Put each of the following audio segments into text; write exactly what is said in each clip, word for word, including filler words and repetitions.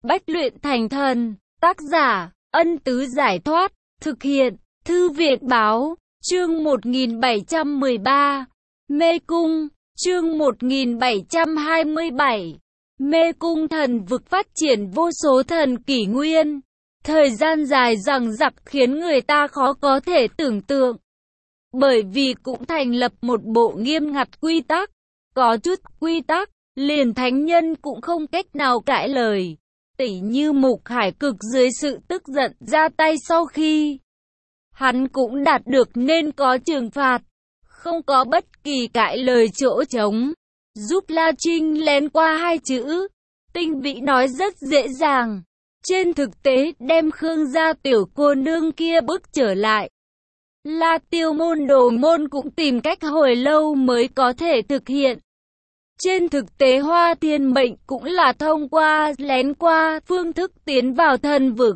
Bách luyện thành thần. Tác giả, Ân Tứ Giải Thoát. Thực hiện, Thư Viện Báo. Chương một nghìn bảy trăm mười ba. Mê Cung. Chương một nghìn bảy trăm hai mươi bảy. Mê Cung thần vực phát triển vô số thần kỷ nguyên. Thời gian dài dằng dặc khiến người ta khó có thể tưởng tượng. Bởi vì cũng thành lập một bộ nghiêm ngặt quy tắc. Có chút quy tắc, liền thánh nhân cũng không cách nào cãi lời. Tỉ như Mục Hải Cực dưới sự tức giận ra tay sau khi hắn cũng đạt được nên có trừng phạt. Không có bất kỳ cãi lời chỗ trống. Giúp La Trinh lén qua hai chữ. Tinh Vĩ nói rất dễ dàng. Trên thực tế đem Khương gia tiểu cô nương kia bước trở lại. La Tiêu môn đồ môn cũng tìm cách hồi lâu mới có thể thực hiện. Trên thực tế Hoa Thiên Mệnh cũng là thông qua lén qua phương thức tiến vào thần vực.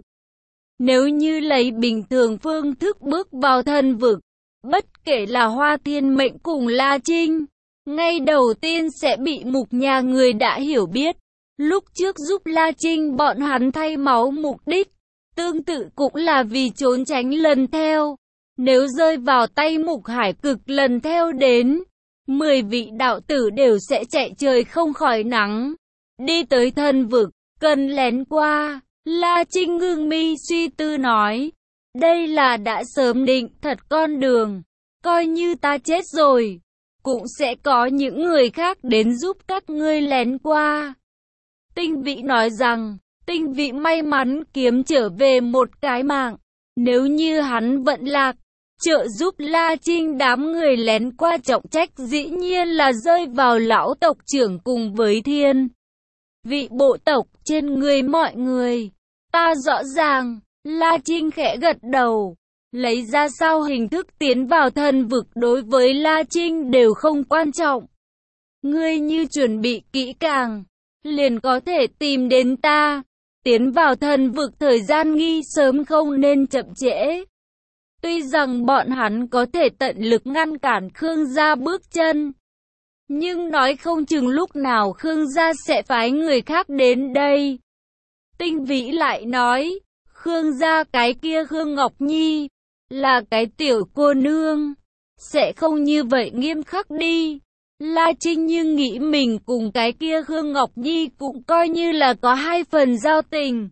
Nếu như lấy bình thường phương thức bước vào thần vực, bất kể là Hoa Thiên Mệnh cùng La Trinh, ngay đầu tiên sẽ bị Mục nhà người đã hiểu biết. Lúc trước giúp La Trinh bọn hắn thay máu mục đích, tương tự cũng là vì trốn tránh lần theo. Nếu rơi vào tay Mục Hải Cực lần theo đến, mười vị đạo tử đều sẽ chạy trời không khỏi nắng. Đi tới thần vực, cần lén qua. La Trinh ngưng mi suy tư nói, đây là đã sớm định thật con đường. Coi như ta chết rồi, cũng sẽ có những người khác đến giúp các ngươi lén qua. Tinh Vĩ nói rằng, Tinh Vĩ may mắn kiếm trở về một cái mạng. Nếu như hắn vận lạc, trợ giúp La Trinh đám người lén qua trọng trách dĩ nhiên là rơi vào lão tộc trưởng cùng với thiên vị bộ tộc trên người mọi người. Ta rõ ràng. La Trinh khẽ gật đầu. Lấy ra sao hình thức tiến vào thần vực đối với La Trinh đều không quan trọng. Ngươi như chuẩn bị kỹ càng, liền có thể tìm đến ta. Tiến vào thần vực thời gian nghi sớm không nên chậm trễ. Tuy rằng bọn hắn có thể tận lực ngăn cản Khương gia bước chân, nhưng nói không chừng lúc nào Khương gia sẽ phái người khác đến đây. Tinh Vĩ lại nói, Khương gia cái kia Khương Ngọc Nhi, là cái tiểu cô nương, sẽ không như vậy nghiêm khắc đi. La Trinh nhưng nghĩ mình cùng cái kia Khương Ngọc Nhi cũng coi như là có hai phần giao tình.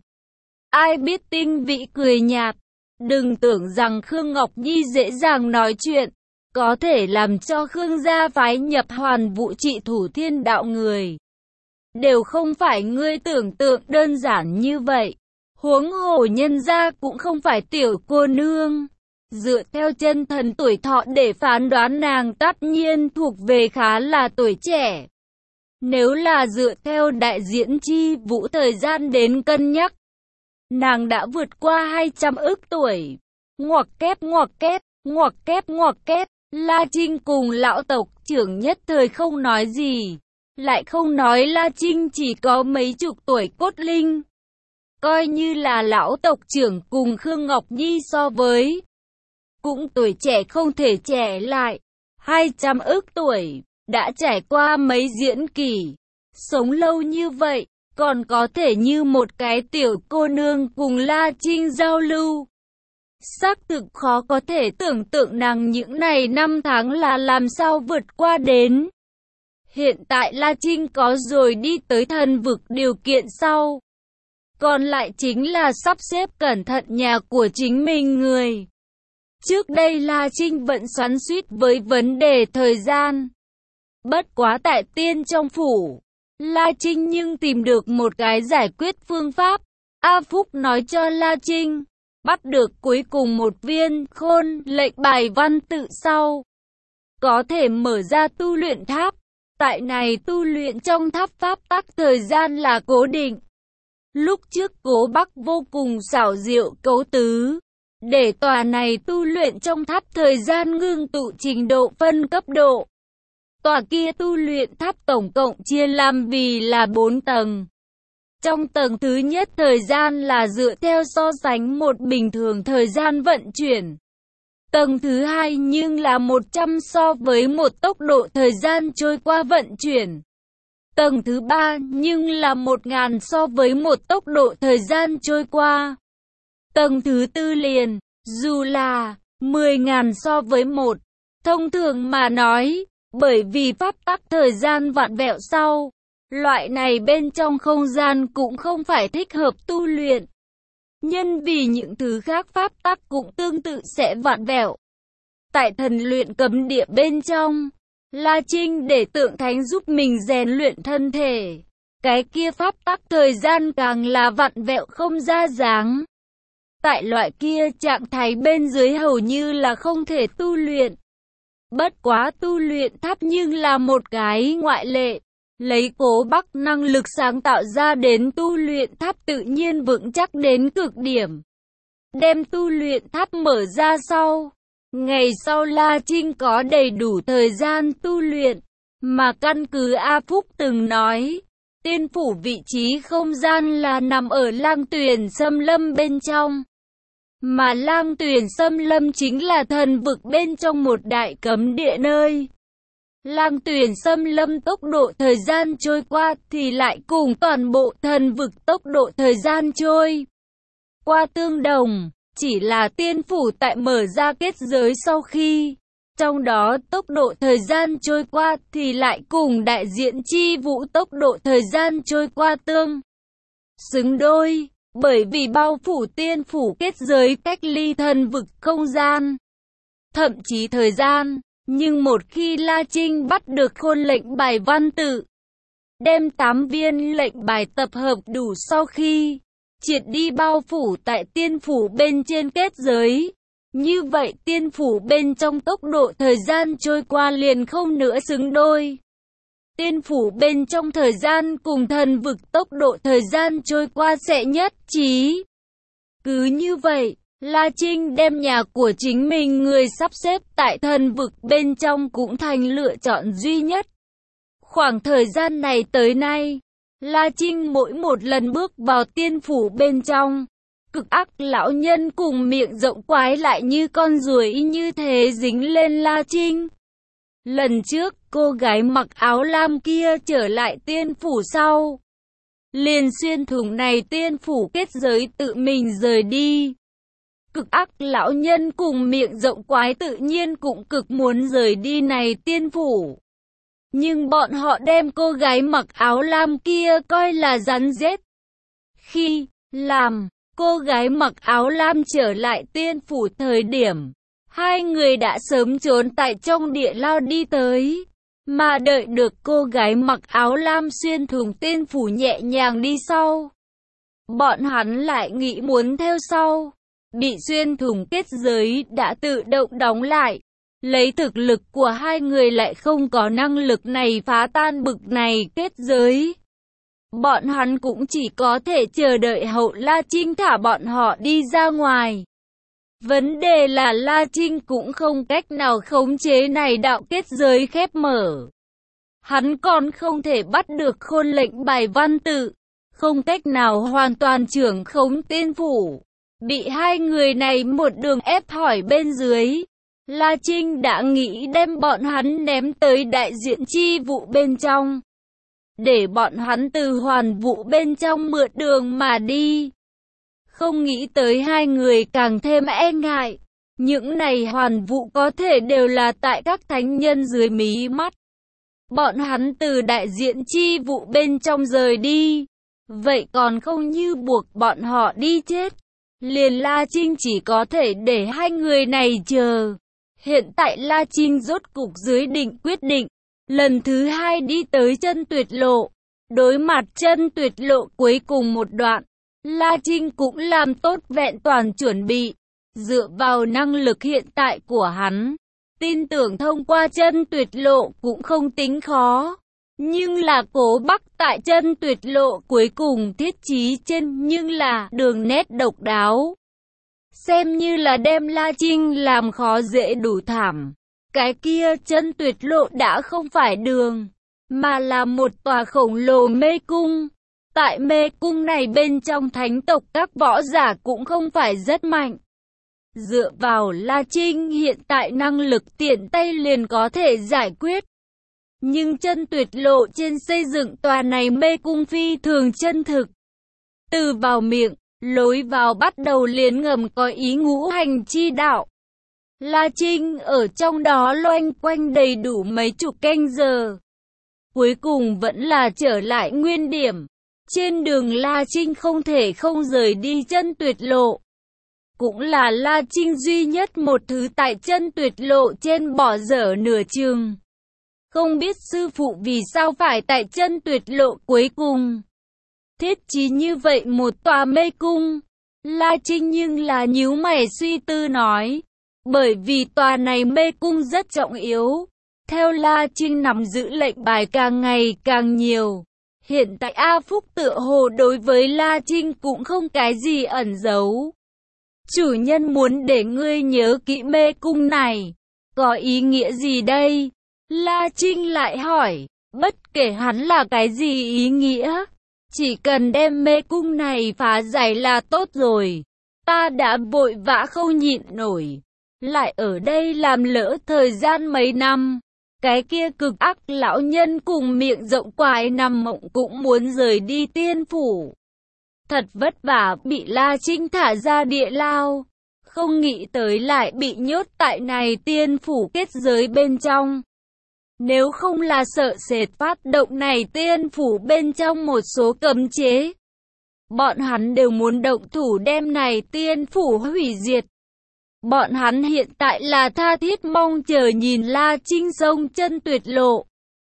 Ai biết Tinh Vĩ cười nhạt. Đừng tưởng rằng Khương Ngọc Nhi dễ dàng nói chuyện, có thể làm cho Khương gia phái nhập Hoàn Vũ trị thủ thiên đạo người. Đều không phải ngươi tưởng tượng đơn giản như vậy. Huống hồ nhân gia cũng không phải tiểu cô nương. Dựa theo chân thần tuổi thọ để phán đoán nàng tất nhiên thuộc về khá là tuổi trẻ. Nếu là dựa theo đại diễn chi vũ thời gian đến cân nhắc, nàng đã vượt qua hai trăm ức tuổi. Ngoặc kép ngoặc kép, ngoặc kép ngoặc kép. La Trinh cùng lão tộc trưởng nhất thời không nói gì. Lại không nói La Trinh chỉ có mấy chục tuổi cốt linh. Coi như là lão tộc trưởng cùng Khương Ngọc Nhi so với, cũng tuổi trẻ không thể trẻ lại. Hai trăm ức tuổi, đã trải qua mấy diễn kỷ. Sống lâu như vậy, còn có thể như một cái tiểu cô nương cùng La Trinh giao lưu. Xác thực khó có thể tưởng tượng nàng những này năm tháng là làm sao vượt qua đến. Hiện tại La Trinh có rồi đi tới thần vực điều kiện sau. Còn lại chính là sắp xếp cẩn thận nhà của chính mình người. Trước đây La Trinh vẫn xoắn xuýt với vấn đề thời gian. Bất quá tại tiên trong phủ, La Trinh nhưng tìm được một cái giải quyết phương pháp. A Phúc nói cho La Trinh, bắt được cuối cùng một viên khôn lệnh bài văn tự sau, có thể mở ra tu luyện tháp. Tại này tu luyện trong tháp pháp tắc thời gian là cố định. Lúc trước Cố Bắc vô cùng xảo diệu cấu tứ, để tòa này tu luyện trong tháp thời gian ngưng tụ trình độ phân cấp độ. Tòa kia tu luyện tháp tổng cộng chia làm vì là bốn tầng. Trong tầng thứ nhất thời gian là dựa theo so sánh một bình thường thời gian vận chuyển. Tầng thứ hai nhưng là một trăm so với một tốc độ thời gian trôi qua vận chuyển. Tầng thứ ba nhưng là một ngàn so với một tốc độ thời gian trôi qua. Tầng thứ tư liền, dù là mười ngàn so với một. Thông thường mà nói, bởi vì pháp tắc thời gian vặn vẹo sau, loại này bên trong không gian cũng không phải thích hợp tu luyện. Nhân vì những thứ khác pháp tắc cũng tương tự sẽ vặn vẹo. Tại thần luyện cấm địa bên trong, La Trinh để tượng thánh giúp mình rèn luyện thân thể. Cái kia pháp tắc thời gian càng là vặn vẹo không ra dáng. Tại loại kia trạng thái bên dưới hầu như là không thể tu luyện. Bất quá tu luyện tháp nhưng là một cái ngoại lệ. Lấy Cố Bắc năng lực sáng tạo ra đến tu luyện tháp tự nhiên vững chắc đến cực điểm. Đem tu luyện tháp mở ra sau. Ngày sau La Trinh có đầy đủ thời gian tu luyện. Mà căn cứ A Phúc từng nói, tiên phủ vị trí không gian là nằm ở Lang Tuyền Xâm Lâm bên trong. Mà Lang Tuyền Xâm Lâm chính là thần vực bên trong một đại cấm địa nơi. Lang Tuyền Xâm Lâm tốc độ thời gian trôi qua thì lại cùng toàn bộ thần vực tốc độ thời gian trôi qua tương đồng, chỉ là tiên phủ tại mở ra kết giới sau khi, trong đó tốc độ thời gian trôi qua thì lại cùng đại diện chi vũ tốc độ thời gian trôi qua tương xứng đôi, bởi vì bao phủ tiên phủ kết giới cách ly thần vực không gian, thậm chí thời gian. Nhưng một khi La Trinh bắt được khôn lệnh bài văn tự, đem tám viên lệnh bài tập hợp đủ sau khi triệt đi bao phủ tại tiên phủ bên trên kết giới, như vậy tiên phủ bên trong tốc độ thời gian trôi qua liền không nữa xứng đôi. Tiên phủ bên trong thời gian cùng thần vực tốc độ thời gian trôi qua sẽ nhất trí. Cứ như vậy, La Trinh đem nhà của chính mình người sắp xếp tại thần vực bên trong cũng thành lựa chọn duy nhất. Khoảng thời gian này tới nay, La Trinh mỗi một lần bước vào tiên phủ bên trong, cực ác lão nhân cùng miệng rộng quái lại như con ruồi như thế dính lên La Trinh. Lần trước, cô gái mặc áo lam kia trở lại tiên phủ sau, liền xuyên thủng này tiên phủ kết giới tự mình rời đi. Cực ác lão nhân cùng miệng rộng quái tự nhiên cũng cực muốn rời đi này tiên phủ. Nhưng bọn họ đem cô gái mặc áo lam kia coi là rắn rết. Khi làm cô gái mặc áo lam trở lại tiên phủ thời điểm, hai người đã sớm trốn tại trong địa lao đi tới. Mà đợi được cô gái mặc áo lam xuyên thủng tiên phủ nhẹ nhàng đi sau, bọn hắn lại nghĩ muốn theo sau. Bị xuyên thủng kết giới đã tự động đóng lại. Lấy thực lực của hai người lại không có năng lực này phá tan bực này kết giới. Bọn hắn cũng chỉ có thể chờ đợi hậu La Trinh thả bọn họ đi ra ngoài. Vấn đề là La Trinh cũng không cách nào khống chế này đạo kết giới khép mở. Hắn còn không thể bắt được khôn lệnh bài văn tự, không cách nào hoàn toàn trưởng khống tiên phủ. Bị hai người này một đường ép hỏi bên dưới, La Trinh đã nghĩ đem bọn hắn ném tới đại diện chi vụ bên trong, để bọn hắn từ hoàn vụ bên trong mượn đường mà đi. Không nghĩ tới hai người càng thêm e ngại, những này hoàn vụ có thể đều là tại các thánh nhân dưới mí mắt. Bọn hắn từ đại diện chi vụ bên trong rời đi, vậy còn không như buộc bọn họ đi chết. Liền La Trinh chỉ có thể để hai người này chờ. Hiện tại La Trinh rốt cục dưới định quyết định, lần thứ hai đi tới chân tuyệt lộ. Đối mặt chân tuyệt lộ cuối cùng một đoạn, La Trinh cũng làm tốt vẹn toàn chuẩn bị. Dựa vào năng lực hiện tại của hắn, tin tưởng thông qua chân tuyệt lộ cũng không tính khó. Nhưng là Cố Bắc tại chân tuyệt lộ cuối cùng thiết trí trên nhưng là đường nét độc đáo. Xem như là đem La Trinh làm khó dễ đủ thảm. Cái kia chân tuyệt lộ đã không phải đường, mà là một tòa khổng lồ mê cung. Tại mê cung này bên trong thánh tộc các võ giả cũng không phải rất mạnh. Dựa vào La Trinh hiện tại năng lực tiện tay liền có thể giải quyết. Nhưng chân tuyệt lộ trên xây dựng tòa này mê cung phi thường chân thực. Từ vào miệng, lối vào bắt đầu liền ngầm có ý ngũ hành chi đạo. La Trinh ở trong đó loanh quanh đầy đủ mấy chục canh giờ. Cuối cùng vẫn là trở lại nguyên điểm. Trên đường La Trinh không thể không rời đi chân tuyệt lộ. Cũng là La Trinh duy nhất một thứ tại chân tuyệt lộ trên bỏ dở nửa chừng. Không biết sư phụ vì sao phải tại chân tuyệt lộ cuối cùng thiết trí như vậy một tòa mê cung. La Trinh nhưng là nhíu mày suy tư nói. Bởi vì tòa này mê cung rất trọng yếu. Theo La Trinh nắm giữ lệnh bài càng ngày càng nhiều. Hiện tại A Phúc tựa hồ đối với La Trinh cũng không cái gì ẩn giấu. Chủ nhân muốn để ngươi nhớ kỹ mê cung này. Có ý nghĩa gì đây? La Trinh lại hỏi. Bất kể hắn là cái gì ý nghĩa. Chỉ cần đem mê cung này phá giải là tốt rồi. Ta đã vội vã không nhịn nổi. Lại ở đây làm lỡ thời gian mấy năm. Cái kia cực ác lão nhân cùng miệng rộng quái nằm mộng cũng muốn rời đi tiên phủ. Thật vất vả bị La Trinh thả ra địa lao. Không nghĩ tới lại bị nhốt tại này tiên phủ kết giới bên trong. Nếu không là sợ sệt phát động này tiên phủ bên trong một số cấm chế. Bọn hắn đều muốn động thủ đem này tiên phủ hủy diệt. Bọn hắn hiện tại là tha thiết mong chờ nhìn La Trinh sông chân tuyệt lộ.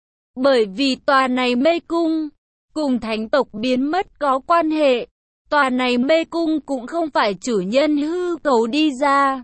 Bởi vì tòa này mê cung, cùng thánh tộc biến mất có quan hệ. Tòa này mê cung cũng không phải chủ nhân hư cấu đi ra,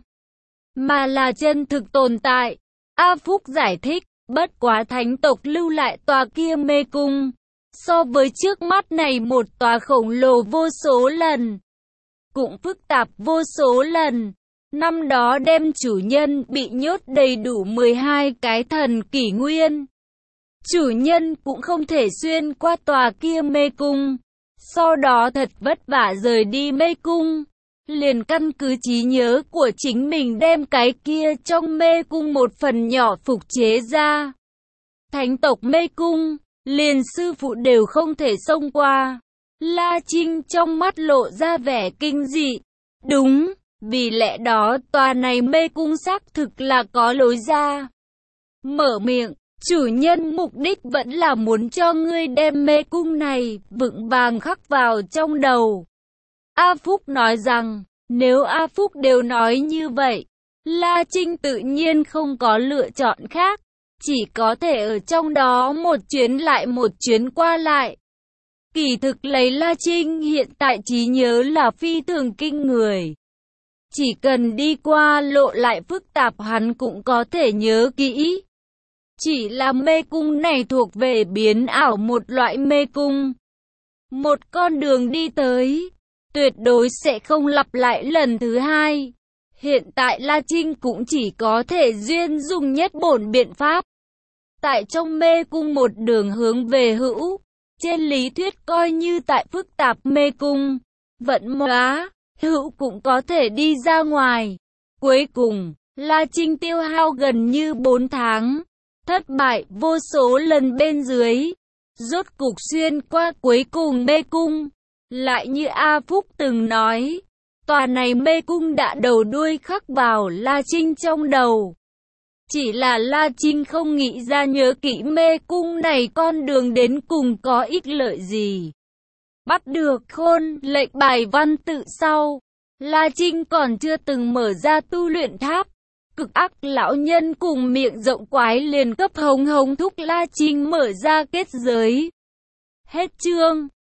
mà là chân thực tồn tại. A Phúc giải thích, bất quá thánh tộc lưu lại tòa kia mê cung. So với trước mắt này một tòa khổng lồ vô số lần, cũng phức tạp vô số lần. Năm đó đem chủ nhân bị nhốt đầy đủ mười hai cái thần kỷ nguyên. Chủ nhân cũng không thể xuyên qua tòa kia mê cung. Sau đó thật vất vả rời đi mê cung. Liền căn cứ trí nhớ của chính mình đem cái kia trong mê cung một phần nhỏ phục chế ra. Thánh tộc mê cung, liền sư phụ đều không thể xông qua. La Trinh trong mắt lộ ra vẻ kinh dị. Đúng. Vì lẽ đó tòa này mê cung xác thực là có lối ra. Mở miệng, chủ nhân mục đích vẫn là muốn cho ngươi đem mê cung này vững vàng khắc vào trong đầu. A Phúc nói rằng, nếu A Phúc đều nói như vậy, La Trinh tự nhiên không có lựa chọn khác. Chỉ có thể ở trong đó một chuyến lại một chuyến qua lại. Kỳ thực lấy La Trinh hiện tại trí nhớ là phi thường kinh người. Chỉ cần đi qua lộ lại phức tạp hắn cũng có thể nhớ kỹ. Chỉ là mê cung này thuộc về biến ảo một loại mê cung. Một con đường đi tới, tuyệt đối sẽ không lặp lại lần thứ hai. Hiện tại La Trinh cũng chỉ có thể duyên dùng nhất bổn biện pháp. Tại trong mê cung một đường hướng về hữu, trên lý thuyết coi như tại phức tạp mê cung, vận hóa. Hữu cũng có thể đi ra ngoài. Cuối cùng, La Trinh tiêu hao gần như bốn tháng. Thất bại vô số lần bên dưới. Rốt cục xuyên qua cuối cùng mê cung. Lại như A Phúc từng nói. Tòa này mê cung đã đầu đuôi khắc vào La Trinh trong đầu. Chỉ là La Trinh không nghĩ ra nhớ kỹ mê cung này con đường đến cùng có ích lợi gì. Bắt được khôn lệnh bài văn tự sau, La Trinh còn chưa từng mở ra tu luyện tháp. Cực ác lão nhân cùng miệng rộng quái liền cấp hống hống thúc La Trinh mở ra kết giới. Hết chương.